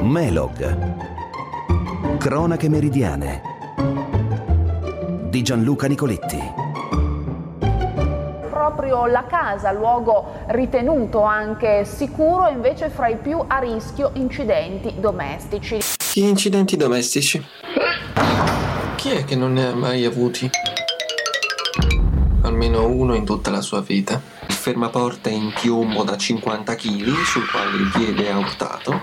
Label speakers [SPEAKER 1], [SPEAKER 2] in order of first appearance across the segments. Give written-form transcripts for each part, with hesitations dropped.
[SPEAKER 1] Melog. Cronache meridiane di Gianluca Nicoletti.
[SPEAKER 2] Proprio la casa, luogo ritenuto anche sicuro, è invece fra i più a rischio incidenti domestici.
[SPEAKER 3] Gli incidenti domestici? Chi è che non ne ha mai avuti? Almeno uno in tutta la sua vita. Il fermaporta in piombo da 50 kg sul quale il piede è urtato.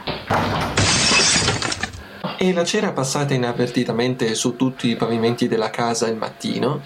[SPEAKER 3] E la cera passata inavvertitamente su tutti i pavimenti della casa il mattino.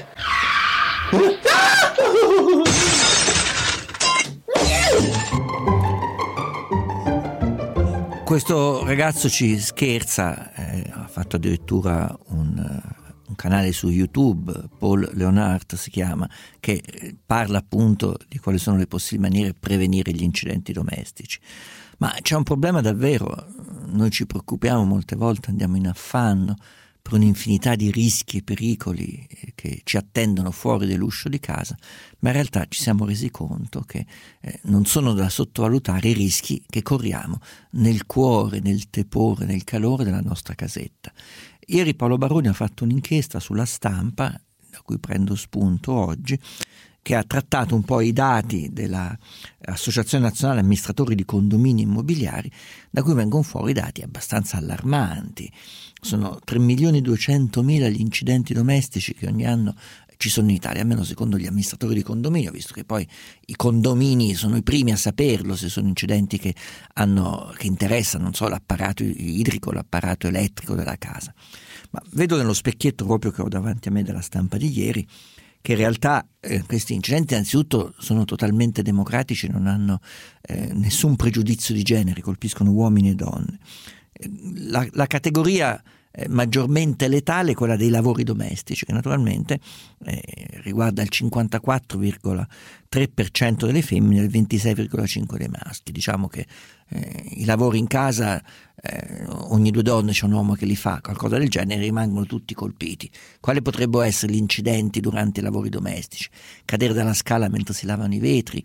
[SPEAKER 4] Questo ragazzo ci scherza, ha fatto addirittura un canale su YouTube, Paul Leonhardt si chiama, che parla appunto di quali sono le possibili maniere per prevenire gli incidenti domestici. Ma c'è un problema davvero, noi ci preoccupiamo molte volte, andiamo in affanno per un'infinità di rischi e pericoli che ci attendono fuori dell'uscio di casa, ma in realtà ci siamo resi conto che non sono da sottovalutare i rischi che corriamo nel cuore, nel tepore, nel calore della nostra casetta. Ieri Paolo Baroni ha fatto un'inchiesta sulla Stampa, da cui prendo spunto oggi, che ha trattato un po' i dati dell'Associazione Nazionale Amministratori di Condomini Immobiliari, da cui vengono fuori dati abbastanza allarmanti. Sono 3.200.000 gli incidenti domestici che ogni anno ci sono in Italia, almeno secondo gli amministratori di condominio, visto che poi i condomini sono i primi a saperlo se sono incidenti che interessano non so l'apparato idrico, l'apparato elettrico della casa. Ma vedo nello specchietto proprio che ho davanti a me della Stampa di ieri che in realtà questi incidenti innanzitutto sono totalmente democratici, non hanno nessun pregiudizio di genere, colpiscono uomini e donne. La categoria maggiormente letale è quella dei lavori domestici, che naturalmente riguarda il 54,3% delle femmine e il 26,5% dei maschi. Diciamo che i lavori in casa, ogni 2 donne c'è un uomo che li fa, qualcosa del genere, rimangono tutti colpiti. Quali potrebbero essere gli incidenti durante i lavori domestici? Cadere dalla scala mentre si lavano i vetri,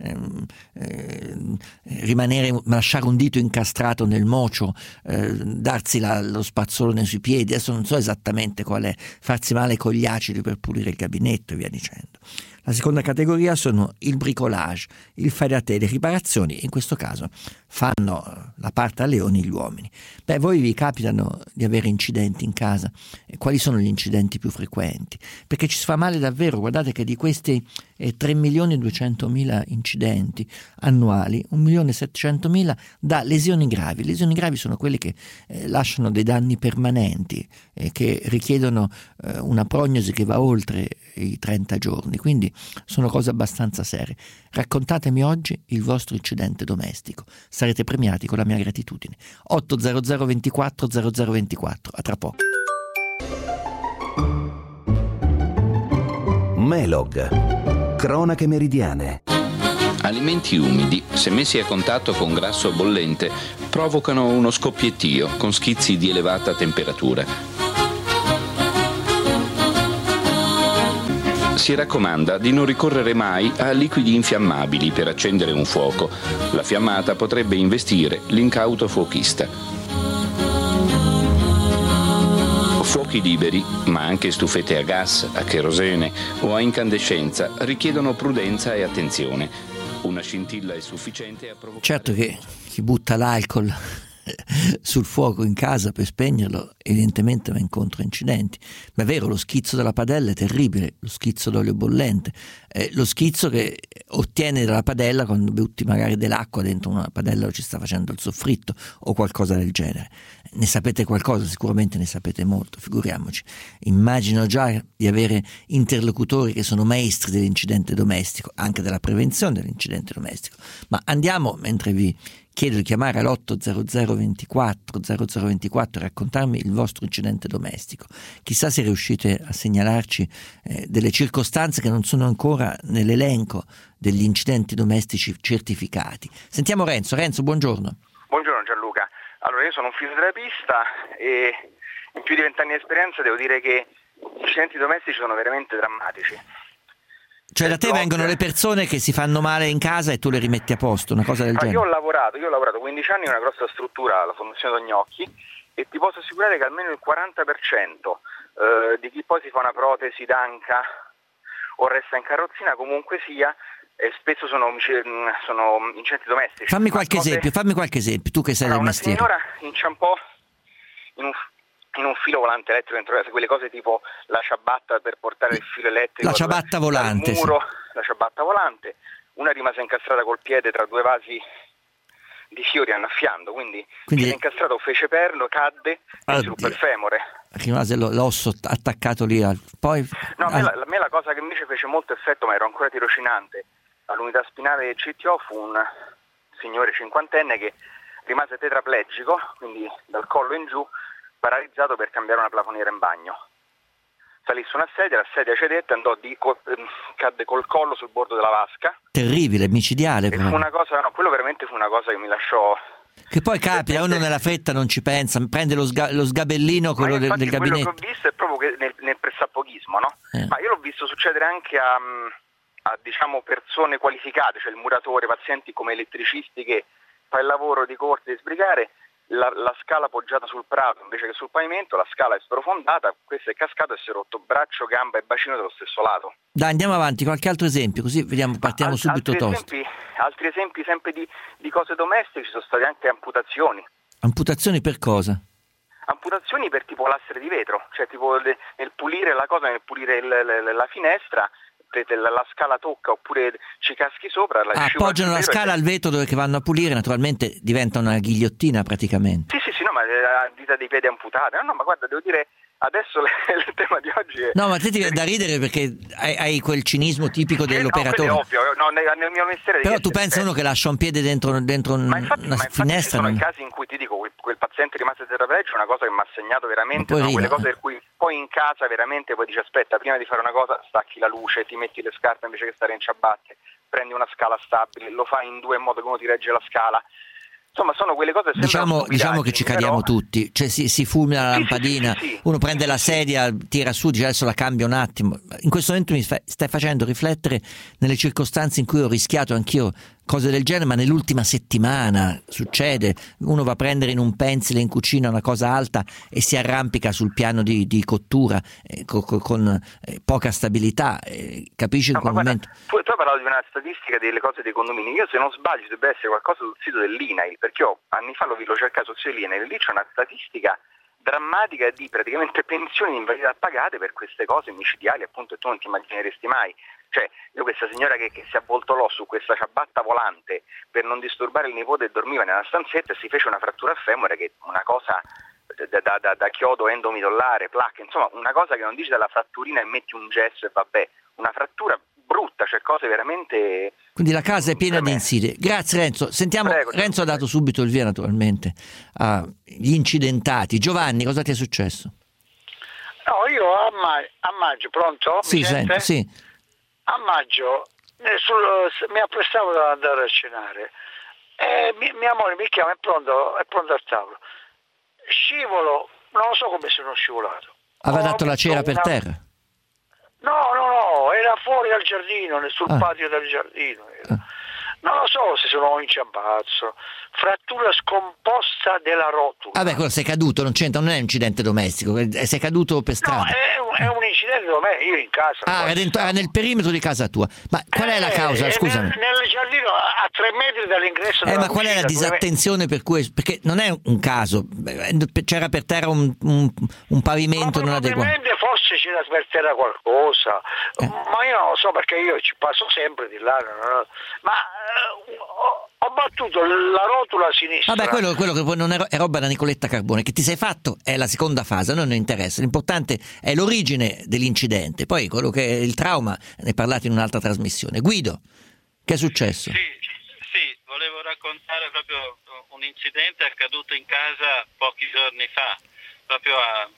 [SPEAKER 4] lasciare un dito incastrato nel mocio, darsi lo spazzolone sui piedi, adesso non so esattamente qual è, farsi male con gli acidi per pulire il gabinetto e via dicendo. La seconda categoria sono il bricolage, il fai da te, le riparazioni, in questo caso fanno la parte a leoni gli uomini. Voi vi capitano di avere incidenti in casa? Quali sono gli incidenti più frequenti? Perché ci si fa male davvero, guardate che di questi 3.200.000 incidenti annuali, 1.700.000 da lesioni gravi. Lesioni gravi sono quelli che lasciano dei danni permanenti, che richiedono una prognosi che va oltre i 30 giorni, quindi sono cose abbastanza serie. Raccontatemi oggi il vostro incidente domestico, sarete premiati con la mia gratitudine. 800 24 0024, a tra poco.
[SPEAKER 1] Melog. Cronache meridiane.
[SPEAKER 5] Alimenti umidi, se messi a contatto con grasso bollente, provocano uno scoppiettio con schizzi di elevata temperatura. Si raccomanda di non ricorrere mai a liquidi infiammabili per accendere un fuoco. La fiammata potrebbe investire l'incauto fuochista. Fuochi liberi, ma anche stufette a gas, a cherosene o a incandescenza, richiedono prudenza e attenzione. Una scintilla è sufficiente a provocare...
[SPEAKER 4] Certo che chi butta l'alcol sul fuoco in casa per spegnerlo evidentemente va incontro a incidenti, ma è vero, lo schizzo della padella è terribile, lo schizzo d'olio bollente, lo schizzo che ottiene dalla padella quando butti magari dell'acqua dentro una padella o ci sta facendo il soffritto o qualcosa del genere. Ne sapete qualcosa? Sicuramente ne sapete molto, figuriamoci. Immagino già di avere interlocutori che sono maestri dell'incidente domestico, anche della prevenzione dell'incidente domestico. Ma andiamo, mentre vi chiedo di chiamare all'800 24 0024 e raccontarmi il vostro incidente domestico. Chissà se riuscite a segnalarci delle circostanze che non sono ancora nell'elenco degli incidenti domestici certificati. Sentiamo Renzo. Renzo, buongiorno.
[SPEAKER 6] Buongiorno Gianluca. Allora, io sono un fisioterapista e in più di 20 anni di esperienza devo dire che gli incidenti domestici sono veramente drammatici.
[SPEAKER 4] Cioè da te vengono le persone che si fanno male in casa e tu le rimetti a posto, una cosa del genere?
[SPEAKER 6] Io ho lavorato 15 anni in una grossa struttura, la Fondazione Tognocchi, e ti posso assicurare che almeno il 40% di chi poi si fa una protesi d'anca o resta in carrozzina, comunque sia, spesso sono incidenti domestici.
[SPEAKER 4] Fammi qualche esempio, tu che sei del mestiere.
[SPEAKER 6] Una signora inciampò in un filo volante elettrico dentro casa, quelle cose tipo la ciabatta per portare il filo elettrico,
[SPEAKER 4] la ciabatta volante,
[SPEAKER 6] dal muro,
[SPEAKER 4] sì.
[SPEAKER 6] La ciabatta volante. Una rimase incastrata col piede tra due vasi di fiori annaffiando, quindi si è incastrato, fece perno, cadde e si ruppe il femore.
[SPEAKER 4] Rimase l'osso attaccato lì poi.
[SPEAKER 6] No, a me la cosa che invece fece molto effetto, ma ero ancora tirocinante all'unità spinale del CTO, fu un signore cinquantenne che rimase tetraplegico, quindi dal collo in giù, paralizzato per cambiare una plafoniera in bagno. Salì su una sedia, la sedia cedette, cadde col collo sul bordo della vasca.
[SPEAKER 4] Terribile, micidiale.
[SPEAKER 6] E fu una cosa, quello veramente fu una cosa che mi lasciò.
[SPEAKER 4] Che poi capita, uno nella fretta non ci pensa, prende lo sgabellino, quello del gabinetto.
[SPEAKER 6] Quello che ho visto è proprio nel pressappochismo, no? Ma io l'ho visto succedere anche a diciamo persone qualificate, cioè il muratore, pazienti come elettricisti che fa il lavoro di corte di sbrigare. La scala poggiata sul prato invece che sul pavimento, la scala è sprofondata, questo è cascato e si è rotto braccio, gamba e bacino dello stesso lato.
[SPEAKER 4] Dai, andiamo avanti, qualche altro esempio, così vediamo, partiamo subito tosto.
[SPEAKER 6] Altri esempi sempre di cose domestiche, ci sono state anche amputazioni.
[SPEAKER 4] Amputazioni per cosa?
[SPEAKER 6] Amputazioni per tipo lastre di vetro, cioè tipo nel pulire la la finestra, la scala tocca oppure ci caschi sopra,
[SPEAKER 4] appoggiano la scala al vetro dove che vanno a pulire, naturalmente diventa una ghigliottina praticamente.
[SPEAKER 6] Sì, no, ma a dita dei piedi amputate. No, ma guarda, devo dire, adesso il tema di oggi è.
[SPEAKER 4] No, ma te ti viene da ridere perché hai quel cinismo tipico dell'operatore.
[SPEAKER 6] No, è ovvio, nel mio mestiere.
[SPEAKER 4] Però tu pensa uno che lascia un piede dentro una finestra.
[SPEAKER 6] Ci sono i casi in cui ti dico, quel paziente rimase tetraplegico, è una cosa che mi ha segnato veramente, quelle cose per cui poi in casa veramente poi dici aspetta, prima di fare una cosa stacchi la luce, ti metti le scarpe invece che stare in ciabatte, prendi una scala stabile, lo fai in due in modo che uno ti regge la scala. Insomma, sono quelle cose
[SPEAKER 4] diciamo che ci cadiamo tutti, cioè si fulmina la lampadina,
[SPEAKER 6] sì.
[SPEAKER 4] Uno prende la sedia, tira su, dice adesso la cambio un attimo. In questo momento mi stai facendo riflettere nelle circostanze in cui ho rischiato anch'io cose del genere, ma nell'ultima settimana succede, uno va a prendere in un pensile in cucina una cosa alta e si arrampica sul piano di cottura con poca stabilità, capisci in quel momento?
[SPEAKER 6] Tu hai parlato di una statistica delle cose dei condomini, io se non sbaglio dovrebbe essere qualcosa sul sito dell'INAIL, perché anni fa l'ho cercato sul sito dell'INAIL, lì c'è una statistica drammatica di praticamente pensioni di invalidità pagate per queste cose micidiali, appunto, e tu non ti immagineresti mai. Cioè, io questa signora che si avvoltolò su questa ciabatta volante per non disturbare il nipote e dormiva nella stanzetta e si fece una frattura al femore, che è una cosa da chiodo endomidollare, placca, insomma una cosa che non dici dalla fratturina e metti un gesso e vabbè, una frattura brutta, cioè cose veramente.
[SPEAKER 4] Quindi la casa è piena di insidie. Grazie Renzo. Sentiamo, prego, Renzo ha dato subito il via naturalmente agli incidentati. Giovanni, cosa ti è successo?
[SPEAKER 7] No, io a maggio, pronto?
[SPEAKER 4] Sì, sento, sì.
[SPEAKER 7] A maggio mi apprestavo ad andare a cenare e mia moglie mi chiama, è pronto al tavolo. Scivolo, non lo so come sono scivolato.
[SPEAKER 4] Aveva dato la cera per terra?
[SPEAKER 7] No, era fuori al giardino, sul patio del giardino. Non lo so se sono inciampato, frattura scomposta della rotula.
[SPEAKER 4] Vabbè, quello sei caduto, non c'entra, non è un incidente domestico, sei caduto per strada.
[SPEAKER 7] No, è un incidente domestico, io in casa.
[SPEAKER 4] Era nel perimetro di casa tua. Ma qual è la causa, scusami?
[SPEAKER 7] Nel giardino a 3 metri dall'ingresso della
[SPEAKER 4] ma qual è la disattenzione per cui? Perché non è un caso, c'era per terra un pavimento non adeguato.
[SPEAKER 7] Probabilmente forse c'era per terra qualcosa, ma io non lo so perché io ci passo sempre di là, ma ho battuto la rotula sinistra.
[SPEAKER 4] Vabbè, quello che poi non è roba da Nicoletta Carbone, che ti sei fatto è la seconda fase, a noi non interessa, l'importante è l'origine dell'incidente, poi quello che è il trauma ne parlate in un'altra trasmissione. Guido, che è successo?
[SPEAKER 8] Sì, volevo raccontare proprio un incidente accaduto in casa pochi giorni fa, proprio a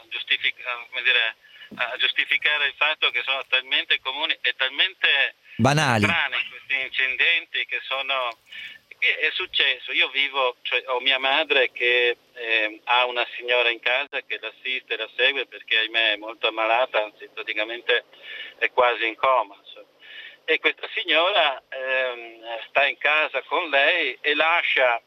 [SPEAKER 8] giustificare il fatto che sono talmente comuni e talmente
[SPEAKER 4] banali
[SPEAKER 8] strani questi incidenti che sono. È successo, io ho mia madre che ha una signora in casa che l'assiste, la segue perché ahimè è molto ammalata, anzi praticamente è quasi in coma. e questa signora sta in casa con lei e lascia,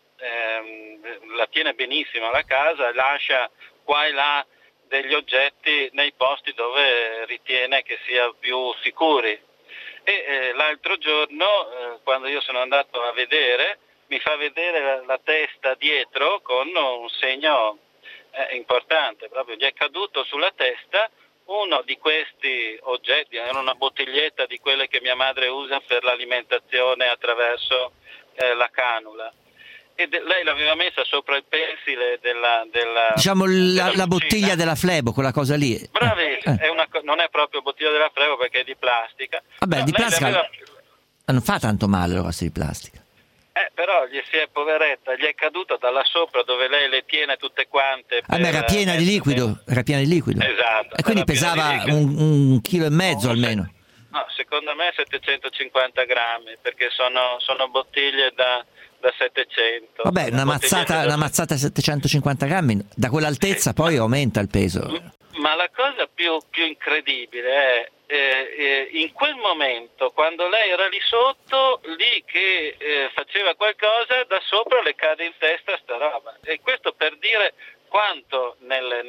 [SPEAKER 8] la tiene benissimo la casa, lascia qua e là degli oggetti nei posti dove ritiene che sia più sicuri. E l'altro giorno, quando io sono andato a vedere, mi fa vedere la testa dietro con un segno importante, proprio gli è caduto sulla testa uno di questi oggetti, era una bottiglietta di quelle che mia madre usa per l'alimentazione attraverso la canula. E lei l'aveva messa sopra il pensile della
[SPEAKER 4] diciamo
[SPEAKER 8] della
[SPEAKER 4] la bottiglia della Flebo, quella cosa lì.
[SPEAKER 8] Bravissimo, non è proprio bottiglia della Flebo perché è di plastica.
[SPEAKER 4] Vabbè,
[SPEAKER 8] No,
[SPEAKER 4] di
[SPEAKER 8] lei
[SPEAKER 4] plastica non fa tanto male allora se di plastica.
[SPEAKER 8] Però gli si è, poveretta, gli è caduto dalla sopra dove lei le tiene tutte quante.
[SPEAKER 4] Ma era piena di liquido,
[SPEAKER 8] Esatto.
[SPEAKER 4] E quindi pesava un chilo e mezzo almeno.
[SPEAKER 8] No, secondo me 750 grammi, perché sono bottiglie da 700.
[SPEAKER 4] Vabbè, una mazzata a 750 grammi, da quell'altezza poi aumenta il peso.
[SPEAKER 8] Ma la cosa più incredibile è in quel momento, quando lei era lì sotto, lì che faceva qualcosa, da sopra le cade in testa sta roba. E questo per dire quanto nelle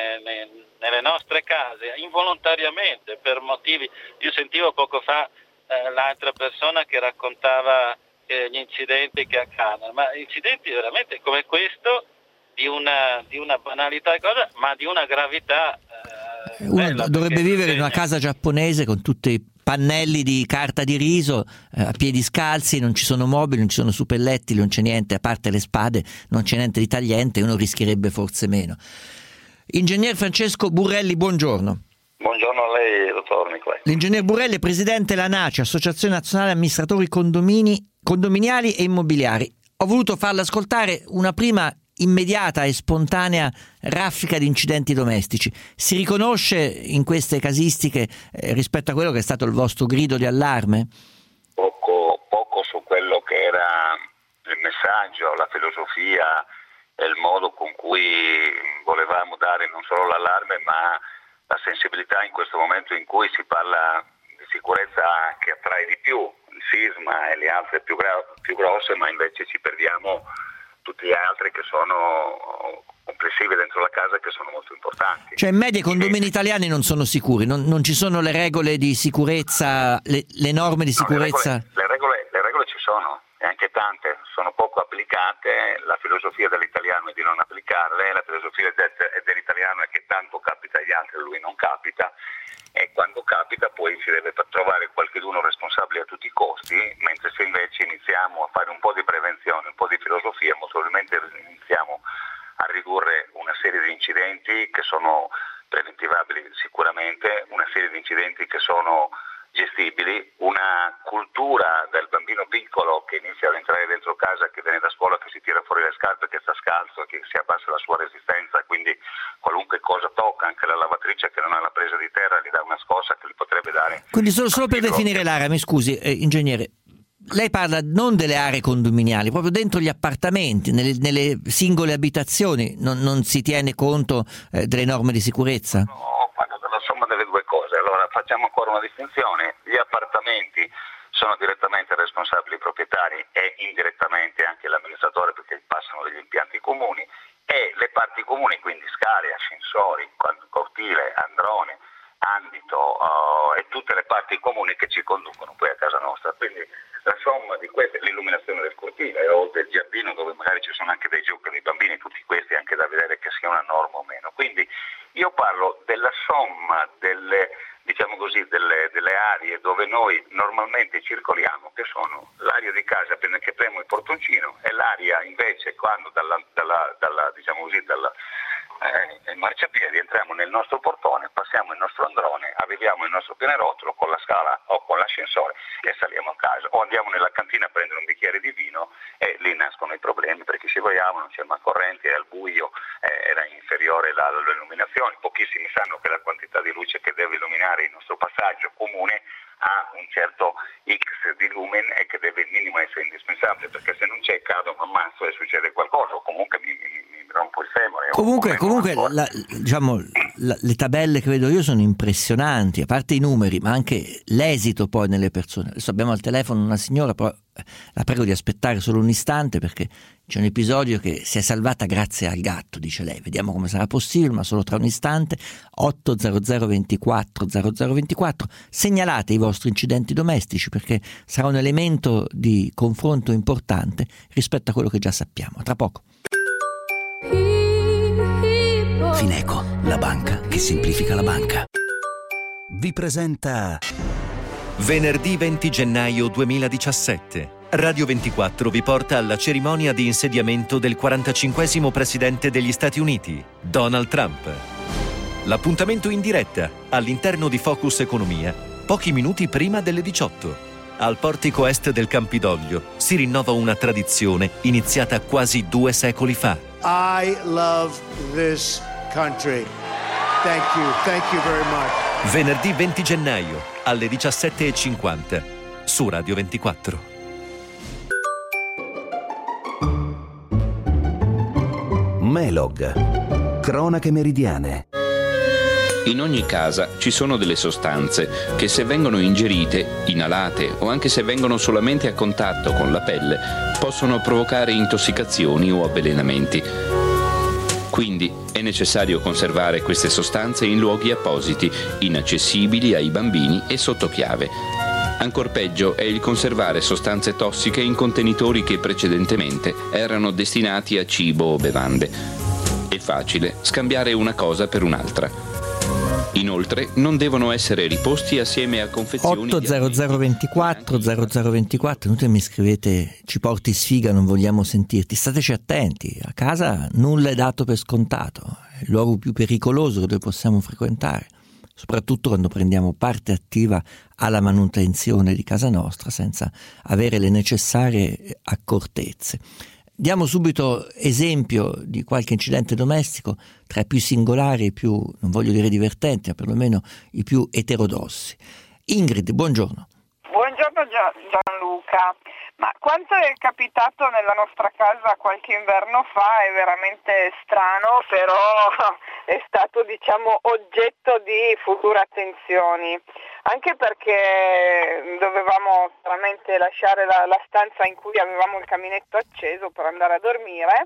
[SPEAKER 8] nostre case, involontariamente, per motivi... Io sentivo poco fa l'altra persona che raccontava gli incidenti che accadono, ma incidenti veramente come questo, di una banalità cosa, ma di una gravità.
[SPEAKER 4] Uno dovrebbe vivere in una casa giapponese con tutti i pannelli di carta di riso, a piedi scalzi, non ci sono mobili, non ci sono suppelletti, non c'è niente, a parte le spade, non c'è niente di tagliente, uno rischierebbe forse meno. Ingegner Francesco Burrelli, buongiorno.
[SPEAKER 9] Buongiorno a lei, dottor Nicolai.
[SPEAKER 4] L'ingegner Burrelli è presidente dell'ANACI, Associazione Nazionale Amministratori Condominiali e Immobiliari. Ho voluto farle ascoltare una prima immediata e spontanea raffica di incidenti domestici. Si riconosce in queste casistiche rispetto a quello che è stato il vostro grido di allarme?
[SPEAKER 9] Poco su quello che era il messaggio, la filosofia e il modo con cui volevamo dare non solo l'allarme ma la sensibilità in questo momento in cui si parla di sicurezza che attrae di più il sisma e le altre più grosse, ma invece ci perdiamo tutti gli altri che sono complessivi dentro la casa, che sono molto importanti.
[SPEAKER 4] Cioè in media i condomini italiani non sono sicuri, non ci sono le regole di sicurezza, le norme di sicurezza?
[SPEAKER 9] Le regole ci sono, e anche tante, sono poco applicate. La filosofia dell'italiano è di non applicarle, la filosofia dell'italiano è che tanto capita agli altri, lui non capita, e quando capita poi si deve trovare qualcuno responsabile a tutti i costi, mentre se invece iniziamo a fare un po' di prevenzione, un po' di filosofia, molto probabilmente iniziamo a ridurre una serie di incidenti che sono preventivabili sicuramente, una serie di incidenti che sono gestibili, una cultura del bambino piccolo che inizia ad entrare dentro casa, che viene da scuola, che si tira fuori le scarpe, che sta scalzo, che si abbassa la sua resistenza, quindi qualunque cosa tocca, anche la lavatrice che non ha la presa di terra gli dà una scossa che gli potrebbe dare.
[SPEAKER 4] Quindi solo per definire l'area, mi scusi ingegnere, lei parla non delle aree condominiali, proprio dentro gli appartamenti, nelle singole abitazioni non si tiene conto delle norme di sicurezza?
[SPEAKER 9] No, parlo della somma delle due cose. Allora facciamo ancora una distinzione: gli appartamenti sono direttamente responsabili i proprietari e indirettamente anche l'amministratore, perché passano degli impianti comuni, e le parti comuni, quindi scale, ascensori, cortile, androne, ambito e tutte le parti comuni che ci conducono poi a casa nostra. Quindi la somma di queste, l'illuminazione del cortile o del giardino dove magari ci sono anche dei giochi dei bambini, tutti questi anche da vedere che sia una norma o meno. Quindi io parlo della somma delle aree dove noi normalmente circoliamo, che sono l'area di casa appena che premo il portoncino, e l'area invece quando dalla marciapiedi entriamo nel nostro portone, passiamo il nostro androne, arriviamo il nostro pianerottolo con la scala o con l'ascensore e saliamo a casa, o andiamo nella cantina a prendere un bicchiere di vino, e lì nascono i problemi, perché se vogliamo non c'è mai corrente, è al buio, era inferiore l'illuminazione. Pochissimi sanno che la quantità di luce che deve illuminare il nostro passaggio comune ha un certo X di lumen e che deve il minimo essere indispensabile, perché se non c'è cado, mi ammazzo e succede qualcosa, o comunque mi rompo il femore.
[SPEAKER 4] Comunque le tabelle che vedo io sono impressionanti, a parte i numeri, ma anche l'esito poi nelle persone. Adesso abbiamo al telefono una signora, però la prego di aspettare solo un istante perché c'è un episodio che si è salvata grazie al gatto, dice lei. Vediamo come sarà possibile, ma solo tra un istante. 800 24 0024. Segnalate i vostri incidenti domestici perché sarà un elemento di confronto importante rispetto a quello che già sappiamo. Tra poco.
[SPEAKER 1] Fineco, la banca che semplifica la banca. Vi presenta
[SPEAKER 10] Venerdì 20 gennaio 2017. Radio 24 vi porta alla cerimonia di insediamento del 45esimo presidente degli Stati Uniti, Donald Trump. L'appuntamento in diretta all'interno di Focus Economia, pochi minuti prima delle 18. Al portico est del Campidoglio si rinnova una tradizione iniziata quasi 2 secoli fa.
[SPEAKER 11] I love this country. Thank you very much.
[SPEAKER 10] Venerdì 20 gennaio alle 17:50 su Radio 24.
[SPEAKER 1] Melog, cronache meridiane.
[SPEAKER 5] In ogni casa ci sono delle sostanze che se vengono ingerite, inalate o anche se vengono solamente a contatto con la pelle, possono provocare intossicazioni o avvelenamenti. Quindi è necessario conservare queste sostanze in luoghi appositi, inaccessibili ai bambini e sotto chiave. Ancor peggio è il conservare sostanze tossiche in contenitori che precedentemente erano destinati a cibo o bevande. È facile scambiare una cosa per un'altra. Inoltre non devono essere riposti assieme a confezioni
[SPEAKER 4] 80024 0024. Inutile mi scrivete ci porti sfiga, non vogliamo sentirti. Stateci attenti, a casa nulla è dato per scontato, è il luogo più pericoloso dove possiamo frequentare, soprattutto quando prendiamo parte attiva alla manutenzione di casa nostra senza avere le necessarie accortezze. Diamo subito esempio di qualche incidente domestico tra i più singolari e i più, non voglio dire divertenti, ma perlomeno i più eterodossi. Ingrid, buongiorno.
[SPEAKER 12] Buongiorno Gianluca. Ma quanto è capitato nella nostra casa qualche inverno fa è veramente strano, però è stato oggetto di future attenzioni. Anche perché dovevamo veramente lasciare la stanza in cui avevamo il caminetto acceso per andare a dormire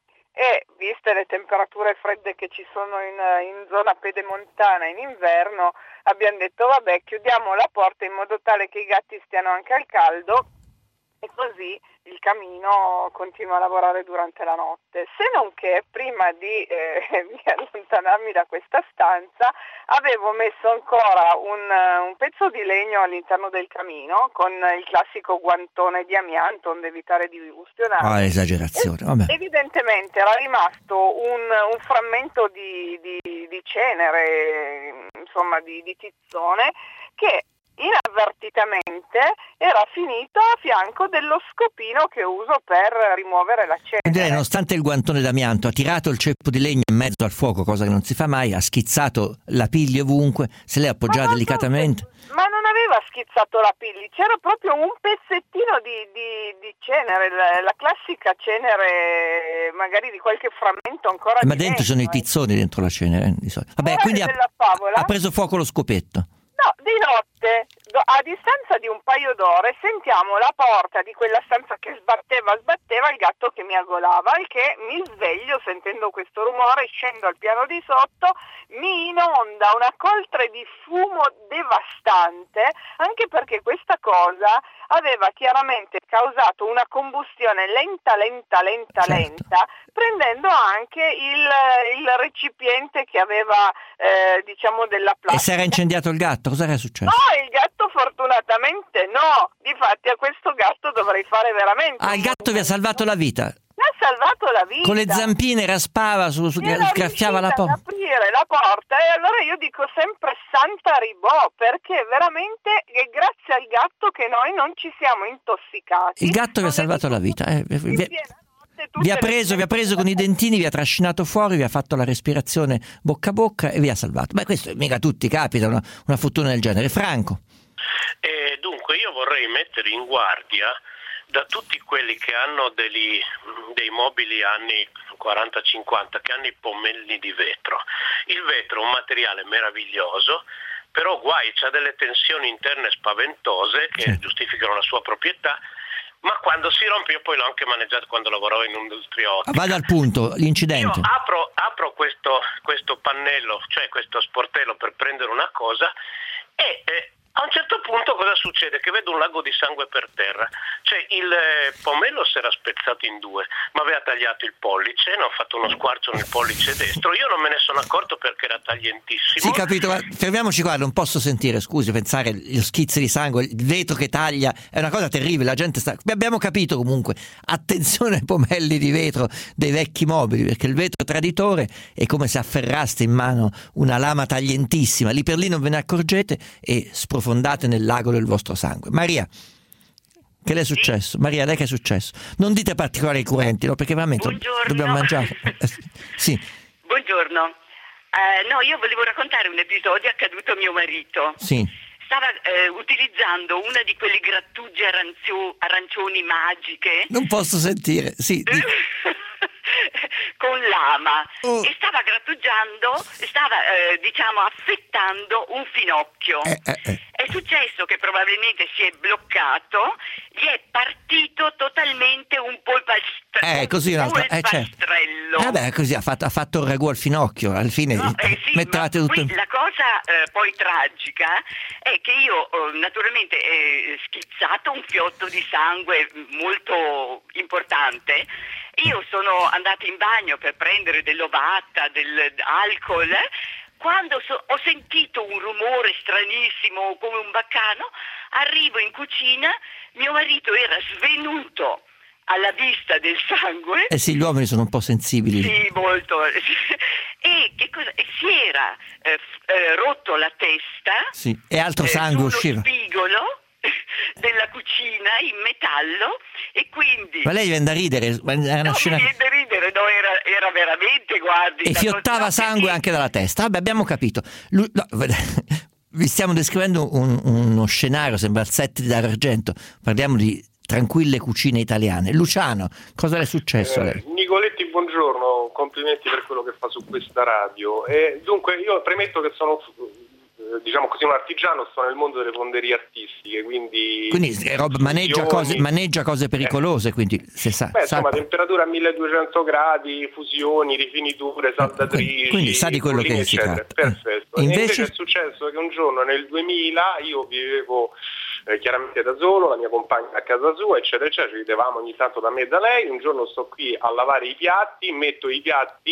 [SPEAKER 12] e viste le temperature fredde che ci sono in zona pedemontana in inverno abbiamo detto vabbè, chiudiamo la porta in modo tale che i gatti stiano anche al caldo e così il camino continua a lavorare durante la notte. Se non che prima di allontanarmi da questa stanza avevo messo ancora un pezzo di legno all'interno del camino con il classico guantone di amianto onde evitare di ustionare.
[SPEAKER 4] Ah, esagerazione, vabbè.
[SPEAKER 12] Evidentemente era rimasto un frammento di cenere, insomma di tizzone, che inavvertitamente era finito a fianco dello scopino che uso per rimuovere la cenere.
[SPEAKER 4] Nonostante il guantone d'amianto ha tirato il ceppo di legno in mezzo al fuoco, cosa che non si fa mai, ha schizzato la piglia ovunque, se l'è appoggiata delicatamente.
[SPEAKER 12] Ma non aveva schizzato la piglia, c'era proprio un pezzettino di cenere, la classica cenere magari di qualche frammento ancora
[SPEAKER 4] ma dentro sono i tizzoni dentro la cenere di solito. Vabbè, quindi ha preso fuoco lo scopetto.
[SPEAKER 12] No, di notte, a distanza di un paio d'ore, sentiamo la porta di quella stanza che sbatteva, il gatto che mi aggolava, al che mi sveglio sentendo questo rumore, scendo al piano di sotto, mi inonda una coltre di fumo devastante, anche perché questa cosa aveva chiaramente causato una combustione lenta, prendendo anche il recipiente che aveva, della plastica.
[SPEAKER 4] E si era incendiato il gatto? Cosa era successo?
[SPEAKER 12] No, il gatto fortunatamente no. Difatti a questo gatto dovrei fare veramente...
[SPEAKER 4] Ah, il gatto vi ha salvato la vita?
[SPEAKER 12] Mi ha salvato la vita.
[SPEAKER 4] Con le zampine raspava, sgraffiava la porta.
[SPEAKER 12] Aprire la porta e allora io dico sempre Santa Ribò, perché veramente è grazie al gatto che noi non ci siamo intossicati.
[SPEAKER 4] Il gatto vi ha salvato la vita. Vi ha preso con i dentini, vi ha trascinato fuori, vi ha fatto la respirazione bocca a bocca e vi ha salvato. Beh, questo mica tutti capita, una fortuna del genere. Franco.
[SPEAKER 13] Dunque io vorrei mettere in guardia da tutti quelli che hanno dei mobili anni 40-50, che hanno i pomelli di vetro. Il vetro è un materiale meraviglioso, però guai, c'ha delle tensioni interne spaventose che giustificano la sua proprietà, ma quando si rompe, io poi l'ho anche maneggiato quando lavoravo in industria ottica.
[SPEAKER 4] Vado al punto, l'incidente.
[SPEAKER 13] Io apro questo pannello, cioè questo sportello per prendere una cosa e a un certo punto cosa succede? Che vedo un lago di sangue per terra, cioè il pomello si era spezzato in due, ma aveva tagliato il pollice, ne ho fatto uno squarcio nel pollice destro, io non me ne sono accorto perché era taglientissimo.
[SPEAKER 4] Sì, capito, ma fermiamoci qua, non posso sentire, scusi, pensare lo schizzo di sangue, il vetro che taglia, è una cosa terribile, la gente abbiamo capito comunque, attenzione ai pomelli di vetro dei vecchi mobili, perché il vetro traditore è come se afferraste in mano una lama taglientissima, lì per lì non ve ne accorgete e sprofondate nel lago del vostro sangue. Maria, che le è successo? Maria, lei che è successo? Non dite particolari curenti, no? Perché veramente dobbiamo mangiare. Sì.
[SPEAKER 14] Buongiorno. No, io volevo raccontare un episodio accaduto a mio marito.
[SPEAKER 4] Sì.
[SPEAKER 14] Stava utilizzando una di quelle grattugie arancioni magiche.
[SPEAKER 4] Non posso sentire, sì.
[SPEAKER 14] Con l'ama e stava grattugiando, stava affettando un finocchio. È successo che probabilmente si è bloccato, gli è partito totalmente un polpastrello.
[SPEAKER 4] Così certo. Così ha fatto il ragù al finocchio, alla fine mettevate tutto.
[SPEAKER 14] Qui la cosa poi tragica è che io naturalmente schizzato un fiotto di sangue molto importante. Io sono andata in bagno per prendere dell'ovata, dell'alcol. Quando ho sentito un rumore stranissimo come un baccano, arrivo in cucina, mio marito era svenuto alla vista del sangue.
[SPEAKER 4] Sì, gli uomini sono un po' sensibili.
[SPEAKER 14] Sì, molto. E si era rotto la testa.
[SPEAKER 4] Sì, e altro sangue usciva.
[SPEAKER 14] Spigolo della cucina in metallo e quindi...
[SPEAKER 4] Ma lei viene da ridere?
[SPEAKER 14] Mi viene da ridere, no, era veramente, guardi...
[SPEAKER 4] E fiottava sangue anche dalla testa. Vabbè, abbiamo capito. Vi stiamo descrivendo uno scenario, sembra il set di Dario Argento. Parliamo di tranquille cucine italiane. Luciano, cosa le è successo a lei?
[SPEAKER 15] Nicoletti, buongiorno, complimenti per quello che fa su questa radio. Dunque, io premetto che sono... diciamo così, un artigiano, sto nel mondo delle fonderie artistiche, quindi
[SPEAKER 4] maneggia cose pericolose, quindi se
[SPEAKER 15] insomma, temperatura a 1200 gradi, fusioni, rifiniture, saldatrici,
[SPEAKER 4] quindi sa di quello che si tratta.
[SPEAKER 15] Perfetto. Invece è successo che un giorno nel 2000 io vivevo chiaramente da solo, la mia compagna a casa sua, eccetera eccetera, ci vedevamo ogni tanto da me e da lei. Un giorno sto qui a lavare i piatti, metto i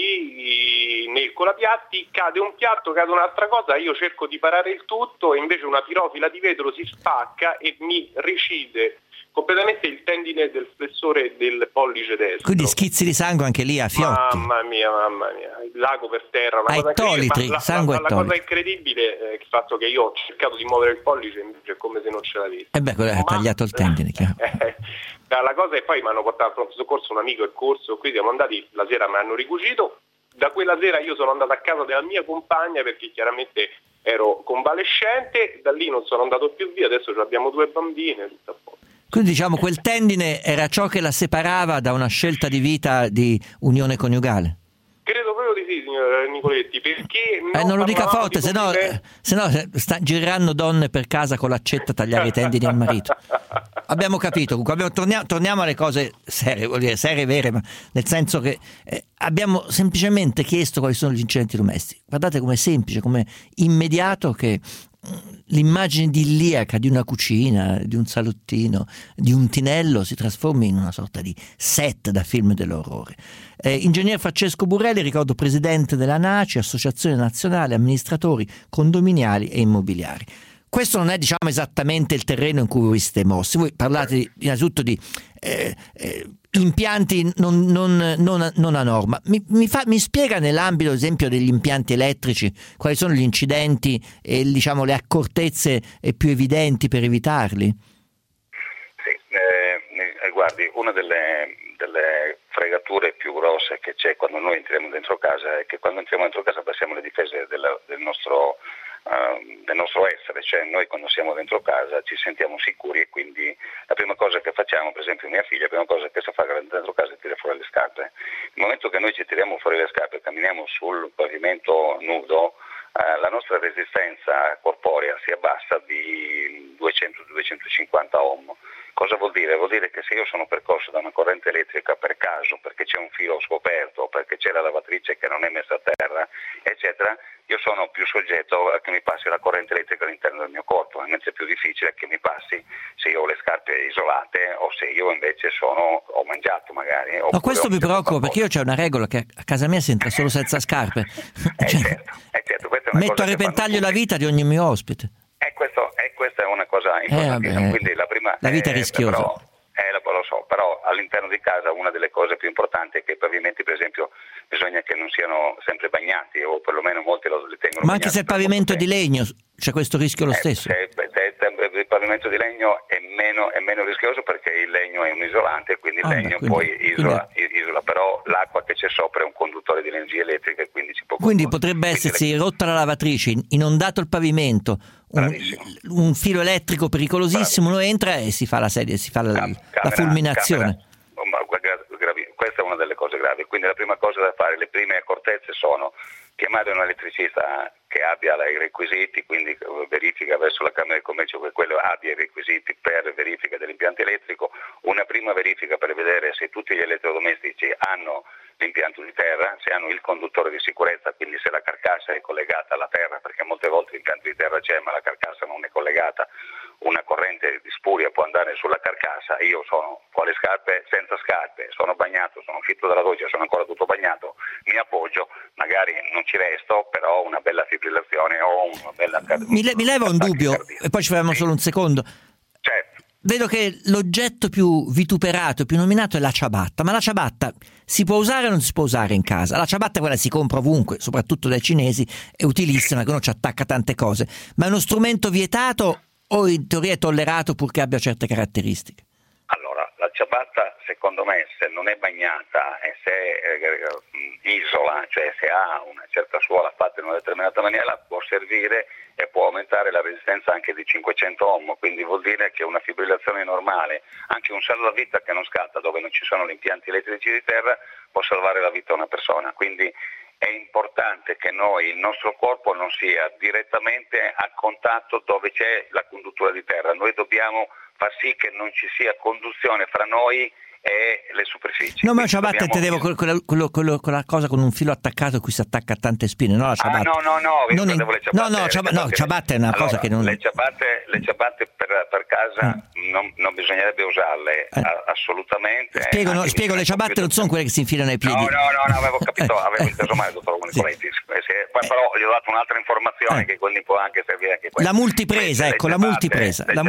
[SPEAKER 15] piatti nel colapiatti, cade un piatto, cade un'altra cosa, io cerco di parare il tutto e invece una pirofila di vetro si spacca e mi ricide completamente il tendine del flessore del pollice destro.
[SPEAKER 4] Quindi schizzi di sangue anche lì a fiotti.
[SPEAKER 15] Mamma mia, il lago per terra, una cosa la cosa incredibile è il fatto che io ho cercato di muovere il pollice invece è come se non ce l'avessi.
[SPEAKER 4] Quello ha tagliato il tendine, chiaro.
[SPEAKER 15] La cosa è poi mi hanno portato al pronto soccorso, un amico è corso, qui siamo andati, la sera mi hanno ricucito. Da quella sera io sono andato a casa della mia compagna perché chiaramente ero convalescente, da lì non sono andato più via, adesso abbiamo 2 bambine, tutto a posto.
[SPEAKER 4] Quindi diciamo quel tendine era ciò che la separava da una scelta di vita di unione coniugale?
[SPEAKER 15] Credo proprio di sì, signor Nicoletti, perché...
[SPEAKER 4] non lo dica forte, se no gireranno donne per casa con l'accetta a tagliare i tendini al marito. Abbiamo capito, torniamo alle cose serie, vuol dire serie vere, ma nel senso che abbiamo semplicemente chiesto quali sono gli incidenti domestici. Guardate com'è semplice, com'è immediato che l'immagine idilliaca di una cucina, di un salottino, di un tinello si trasforma in una sorta di set da film dell'orrore. Ingegner Francesco Burelli, ricordo presidente della NACI, Associazione Nazionale Amministratori Condominiali e Immobiliari. Questo non è, diciamo, esattamente il terreno in cui voi siete mossi. Voi parlate innanzitutto di impianti non a norma. Mi spiega nell'ambito, ad esempio, degli impianti elettrici quali sono gli incidenti e, diciamo, le accortezze più evidenti per evitarli?
[SPEAKER 9] Sì, guardi, una delle fregature più grosse che c'è quando noi entriamo dentro casa è che quando entriamo dentro casa passiamo le difese del nostro del nostro essere, cioè noi quando siamo dentro casa ci sentiamo sicuri e quindi la prima cosa che facciamo, per esempio mia figlia, la prima cosa che sa fare dentro casa è tirare fuori le scarpe. Nel momento che noi ci tiriamo fuori le scarpe e camminiamo sul pavimento nudo, la nostra resistenza corporea si abbassa di 200-250 ohm. Cosa vuol dire? Vuol dire che se io sono percorso da una corrente elettrica per caso, perché c'è un filo scoperto, perché c'è la lavatrice che non è messa a terra, eccetera, io sono più soggetto a che mi passi la corrente elettrica all'interno del mio corpo, mentre è più difficile che mi passi se io ho le scarpe isolate o se io invece ho mangiato magari.
[SPEAKER 4] Ma questo mi preoccupa perché io c'ho una regola che a casa mia si entra solo senza scarpe.
[SPEAKER 9] Certo, questa è una
[SPEAKER 4] metto a repentaglio la vita di ogni mio ospite.
[SPEAKER 9] Questa è una cosa importantissima. Quindi
[SPEAKER 4] la vita è rischiosa.
[SPEAKER 9] Lo so, però all'interno di casa una delle cose più importanti è che i pavimenti, per esempio, bisogna che non siano sempre bagnati, o perlomeno molti lo tengono.
[SPEAKER 4] Ma anche se il pavimento è di legno c'è questo rischio lo stesso?
[SPEAKER 9] Il pavimento di legno è meno rischioso perché il legno è un isolante, quindi il legno poi isola, però l'acqua che c'è sopra è un conduttore di energia elettrica e quindi si può.
[SPEAKER 4] Quindi potrebbe essersi rotta la lavatrice, inondato il pavimento, un filo elettrico pericolosissimo, uno entra e si fa la sedia, si fa la fulminazione.
[SPEAKER 9] Questa è una delle cose gravi, quindi la prima cosa da fare, le prime accortezze sono chiamare un elettricista che abbia i requisiti, quindi verifica verso la Camera di Commercio che quello abbia i requisiti per verifica dell'impianto elettrico, una prima verifica per vedere se tutti gli elettrodomestici hanno l'impianto di terra, se hanno il conduttore di sicurezza, quindi se la carcassa è collegata alla terra, perché molte volte l'impianto di terra c'è ma la carcassa non è collegata, una corrente di spuria può andare sulla carcassa, io sono con le scarpe, senza scarpe, sono bagnato, sono uscito dalla doccia, sono ancora tutto bagnato, mi appoggio, magari non ci resto, però una bella fibrillazione o una bella.
[SPEAKER 4] Mi leva un dubbio e poi ci fermiamo solo un secondo.
[SPEAKER 9] Certo.
[SPEAKER 4] Vedo che l'oggetto più vituperato, più nominato è la ciabatta, ma la ciabatta si può usare o non si può usare in casa? La ciabatta quella si compra ovunque, soprattutto dai cinesi, è utilissima, che uno ci attacca tante cose, ma è uno strumento vietato o in teoria è tollerato purché abbia certe caratteristiche?
[SPEAKER 9] Allora, la ciabatta secondo me se non è bagnata e se isola, cioè se ha una certa suola fatta in una determinata maniera, può servire e può aumentare la resistenza anche di 500 ohm, quindi vuol dire che una fibrillazione normale, anche un salvavita che non scatta dove non ci sono gli impianti elettrici di terra, può salvare la vita a una persona, quindi è importante che il nostro corpo non sia direttamente a contatto dove c'è la conduttura di terra, noi dobbiamo far sì che non ci sia conduzione fra noi e le superfici.
[SPEAKER 4] No, ma la ciabatta intendevo quella cosa con un filo attaccato a cui si attacca a tante spine, no la ciabatta. Ciabatta è una cosa che non.
[SPEAKER 9] Le ciabatte per casa non bisognerebbe usarle assolutamente.
[SPEAKER 4] Spiego, le ciabatte non sono quelle che si infilano ai piedi.
[SPEAKER 9] No, avevo capito, avevo inteso male, dottor Nicoletti. Poi però gli ho dato un'altra informazione che quindi può anche servire anche questa.
[SPEAKER 4] La multipresa, la multipresa.
[SPEAKER 9] La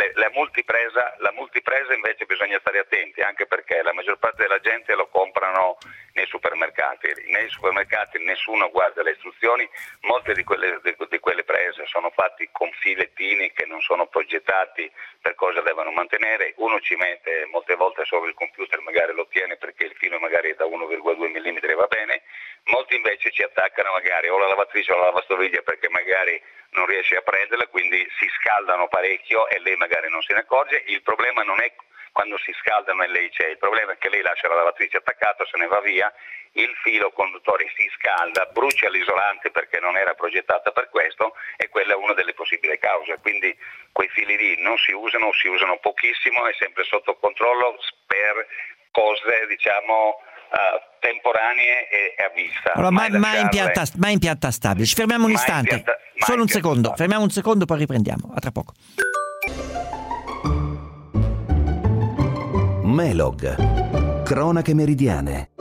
[SPEAKER 9] multipresa invece bisogna stare attenti, anche perché la maggior parte della gente lo comprano nei supermercati. Nei supermercati nessuno guarda le istruzioni, molte di quelle prese sono fatti con filettini che non sono progettati per cosa devono mantenere, uno ci mette molte volte sopra il computer, magari lo ottiene perché il filo magari è da 1,2 mm e va bene, molti invece ci attaccano magari o la lavatrice o la lavastoviglie perché magari non riesce a prenderla, quindi si scaldano parecchio e lei magari non se ne accorge. Il problema non è quando si scaldano e lei c'è, il problema è che lei lascia la lavatrice attaccata, se ne va via, il filo conduttore si scalda, brucia l'isolante perché non era progettata per questo e quella è una delle possibili cause, quindi quei fili lì non si usano pochissimo, è sempre sotto controllo per cose temporanee e a vista.
[SPEAKER 4] Allora, mai in pianta stabile. Ci fermiamo un istante, solo un secondo, fermiamo un secondo poi riprendiamo, a tra poco.
[SPEAKER 1] Melog, cronache meridiane.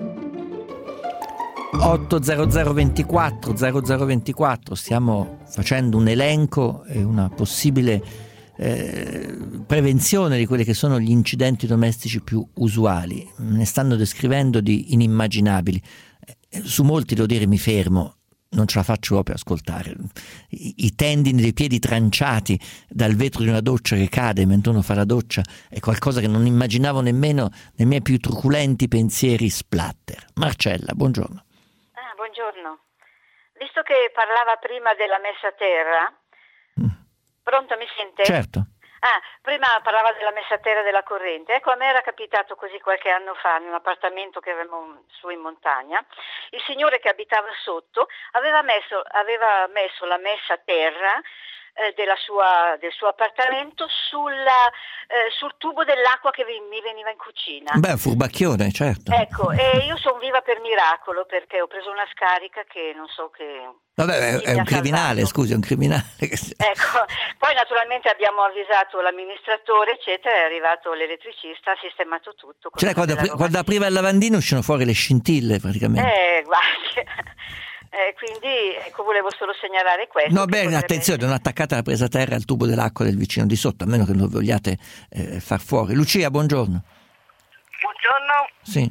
[SPEAKER 4] 80024 stiamo facendo un elenco e una possibile prevenzione di quelli che sono gli incidenti domestici più usuali. Ne stanno descrivendo di inimmaginabili. Su molti, devo dire, mi fermo, non ce la faccio proprio ascoltare. I tendini dei piedi tranciati dal vetro di una doccia che cade mentre uno fa la doccia è qualcosa che non immaginavo nemmeno nei miei più truculenti pensieri splatter. Marcella, buongiorno.
[SPEAKER 16] Buongiorno. visto che parlava prima della messa a terra, pronto, mi sente?
[SPEAKER 4] Certo.
[SPEAKER 16] Prima parlava della messa a terra della corrente. Ecco, a me era capitato così qualche anno fa in un appartamento che avevamo su in montagna. Il signore che abitava sotto aveva messo la messa a terra del suo appartamento sul tubo dell'acqua che mi veniva in cucina.
[SPEAKER 4] Beh, furbacchione, certo.
[SPEAKER 16] Ecco, e io sono viva per miracolo, perché ho preso una scarica che non so che...
[SPEAKER 4] Vabbè, è un criminale, scusi, è un criminale.
[SPEAKER 16] Ecco, poi naturalmente abbiamo avvisato l'amministratore, eccetera, è arrivato l'elettricista, ha sistemato tutto.
[SPEAKER 4] Cioè, quando apriva il lavandino uscivano fuori le scintille, praticamente.
[SPEAKER 16] Guardi... quindi ecco, volevo solo segnalare questo.
[SPEAKER 4] No, bene, attenzione, non attaccate la presa terra al tubo dell'acqua del vicino di sotto, a meno che non vogliate far fuori. Lucia, buongiorno.
[SPEAKER 17] Buongiorno.
[SPEAKER 4] Sì.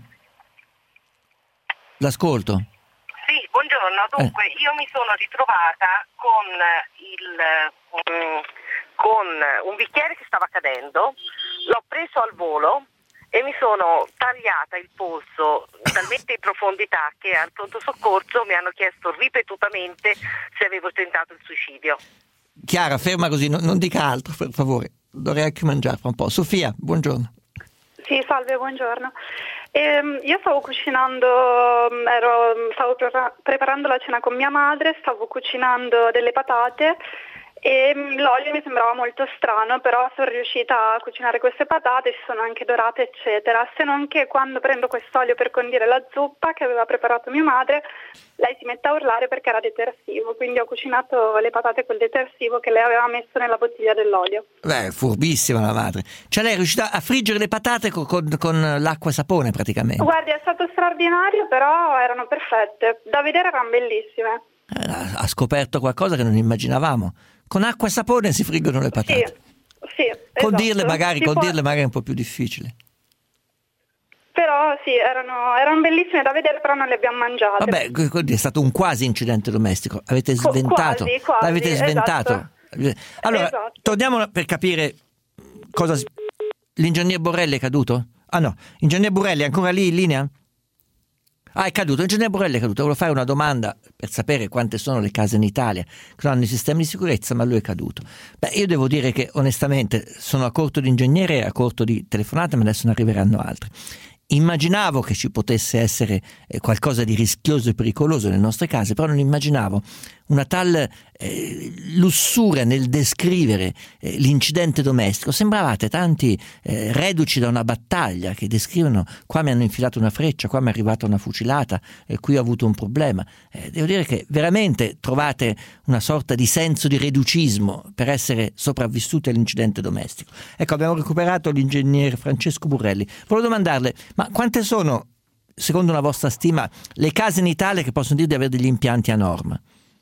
[SPEAKER 4] L'ascolto.
[SPEAKER 17] Sì, buongiorno. Dunque, io mi sono ritrovata con un bicchiere che stava cadendo, l'ho preso al volo e mi sono tagliata il polso talmente in profondità che al pronto soccorso mi hanno chiesto ripetutamente se avevo tentato il suicidio.
[SPEAKER 4] Chiara, ferma così, non dica altro, per favore. Dovrei anche mangiare fra un po'. Sofia, buongiorno.
[SPEAKER 18] Sì, salve, buongiorno. Io stavo cucinando, stavo preparando la cena con mia madre, stavo cucinando delle patate e l'olio mi sembrava molto strano, però sono riuscita a cucinare queste patate, si sono anche dorate eccetera, se non che quando prendo quest'olio per condire la zuppa che aveva preparato mia madre, lei si mette a urlare perché era detersivo, quindi ho cucinato le patate col detersivo che lei aveva messo nella bottiglia dell'olio.
[SPEAKER 4] Beh, furbissima la madre. Cioè lei è riuscita a friggere le patate con l'acqua e sapone praticamente.
[SPEAKER 18] Guardi, è stato straordinario, però erano perfette, da vedere erano bellissime.
[SPEAKER 4] Ha scoperto qualcosa che non immaginavamo. Con acqua e sapone si friggono le patate.
[SPEAKER 18] Sì,
[SPEAKER 4] condirle
[SPEAKER 18] esatto.
[SPEAKER 4] magari è un po' più difficile.
[SPEAKER 18] Però sì, erano bellissime da vedere, però non le abbiamo mangiate.
[SPEAKER 4] Vabbè, quindi è stato un quasi incidente domestico. Avete sventato.
[SPEAKER 18] Quasi,
[SPEAKER 4] l'avete sventato.
[SPEAKER 18] Esatto.
[SPEAKER 4] Allora,
[SPEAKER 18] esatto.
[SPEAKER 4] torniamo per capire cosa. L'ingegner Borrelli è caduto? Ah no, ingegner Borrelli è ancora lì in linea? È caduto, ingegner Borrelli è caduto. Volevo fare una domanda per sapere quante sono le case in Italia che non hanno i sistemi di sicurezza, ma lui è caduto. Beh, io devo dire che onestamente sono a corto di ingegneri e a corto di telefonate, ma adesso ne arriveranno altre. Immaginavo che ci potesse essere qualcosa di rischioso e pericoloso nelle nostre case, però non immaginavo una tal lussura nel descrivere l'incidente domestico. Sembravate tanti reduci da una battaglia che descrivono: qua mi hanno infilato una freccia, qua mi è arrivata una fucilata, qui ho avuto un problema. Devo dire che veramente trovate una sorta di senso di reducismo per essere sopravvissuti all'incidente domestico. Ecco, abbiamo recuperato l'ingegnere Francesco Borrelli. Volevo domandarle: ma quante sono, secondo una vostra stima, le case in Italia che possono dire di avere degli impianti a norma?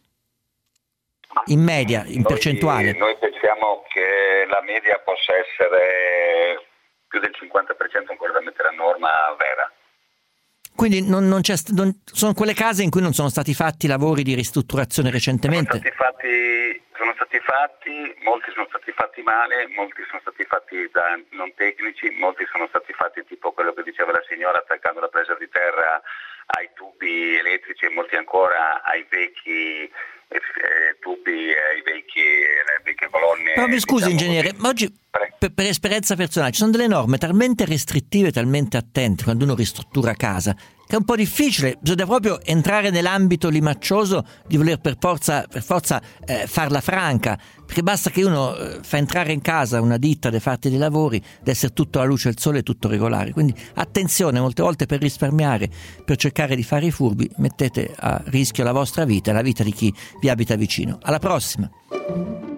[SPEAKER 4] In media, in percentuale?
[SPEAKER 9] Noi pensiamo che la media possa essere più del 50% ancora da mettere a norma vera. Quindi
[SPEAKER 4] sono quelle case in cui non sono stati fatti lavori di ristrutturazione recentemente?
[SPEAKER 9] Sono stati fatti, molti sono stati fatti male, molti sono stati fatti da non tecnici, molti sono stati fatti tipo quello che diceva la signora, attaccando la presa di terra ai tubi elettrici, e molti ancora ai vecchi tubi, le vecchie colonne.
[SPEAKER 4] Però mi scusi, ingegnere, ma oggi per esperienza personale ci sono delle norme talmente restrittive, talmente attente quando uno ristruttura casa, che è un po' difficile, bisogna proprio entrare nell'ambito limaccioso di voler per forza farla franca, perché basta che uno fa entrare in casa una ditta deve farti dei lavori, deve essere tutto alla luce del sole e tutto regolare. Quindi attenzione, molte volte per risparmiare, per cercare di fare i furbi, mettete a rischio la vostra vita e la vita di chi vi abita vicino. Alla prossima!